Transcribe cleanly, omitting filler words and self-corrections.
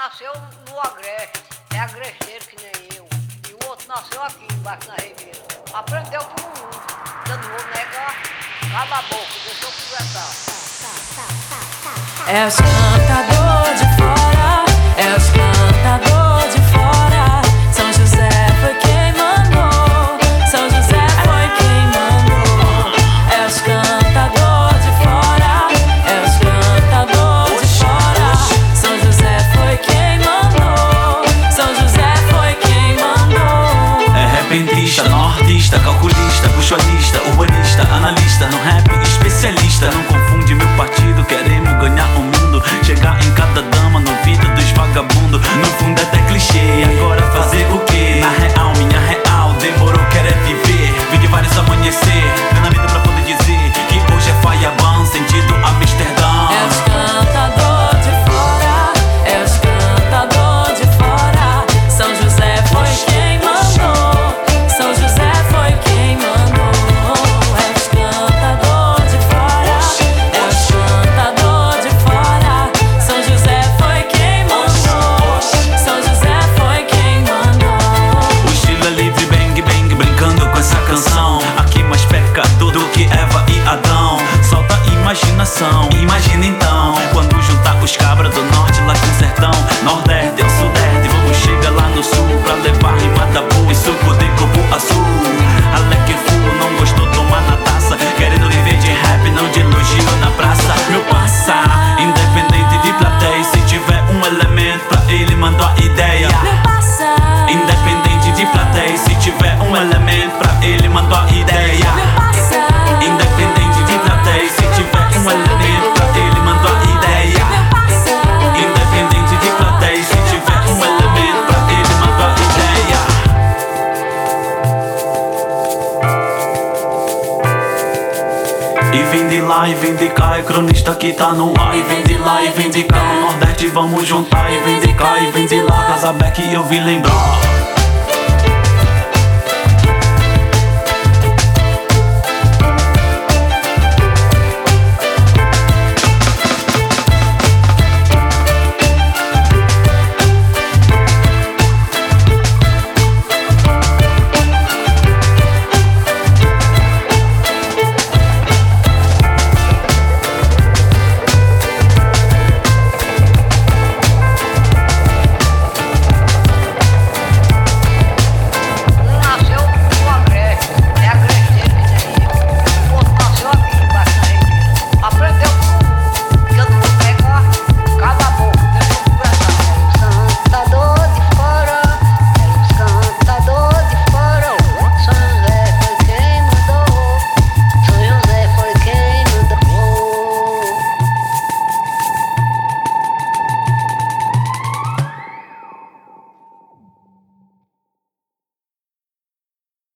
nasceu no Agreste, é agresteiro que nem eu. E o outro nasceu aqui embaixo na Ribeira. Aprendeu com o mundo. Eu não vou negar. Cala a boca, deixa eu conversar. É os cantador de fora, é os cantador de fora. São José foi quem mandou, São José foi quem mandou. É os cantador de fora, é os cantador de fora. São José foi quem mandou, São José foi quem mandou. É repentista, nortista, calculista, buxolista, urbanista, analista, no rap especialista. Não confunde meu partido, queremos ganhar o mundo, chegar em cada dama no vida dos vagabundos. No fundo é até clichê, agora fazer o quê? Na real, minha real, demorou, quer é viver. Vi de vários amanhecer, na vida pra poder dizer que hoje é Faiaban, sentido Amsterdã. É os cantador de fora, é os cantador de fora. São José foi quem mandou, São José foi quem mandou. É os cantador de fora, é os cantador de fora. São José foi quem mandou, São José foi quem mandou. O estilo é livre, bang bang, brincando com essa canção. Aqui mais pecador do que Eva e Adão. Solta a imaginação, imagina então, quando juntar os cabras do norte lá com o sertão. Nordeste ao sudeste, vamos chegar lá no sul pra levar rima da boa e suco de coco azul. Alec Fu não gostou, tomar na taça, querendo viver de rap, não de elogio na praça. Meu parça, independente de plateia, se tiver um elemento pra ele, mandou a ideia. Meu passa, Independente de plateia, se tiver um elemento pra ele, mandou a ideia. meu passa, Independente de plateia, se tiver um elemento pra ele, mandou a ideia. meu passa. Independente de plateia, se tiver um elemento pra ele, mandou a ideia. E vem de lá e vem de cá, é cronista que tá no ar. E vem de lá e vem de cá, no Nordeste vamos juntar. E vem de cá e vem de lá, Casabeck eu vi lembrar.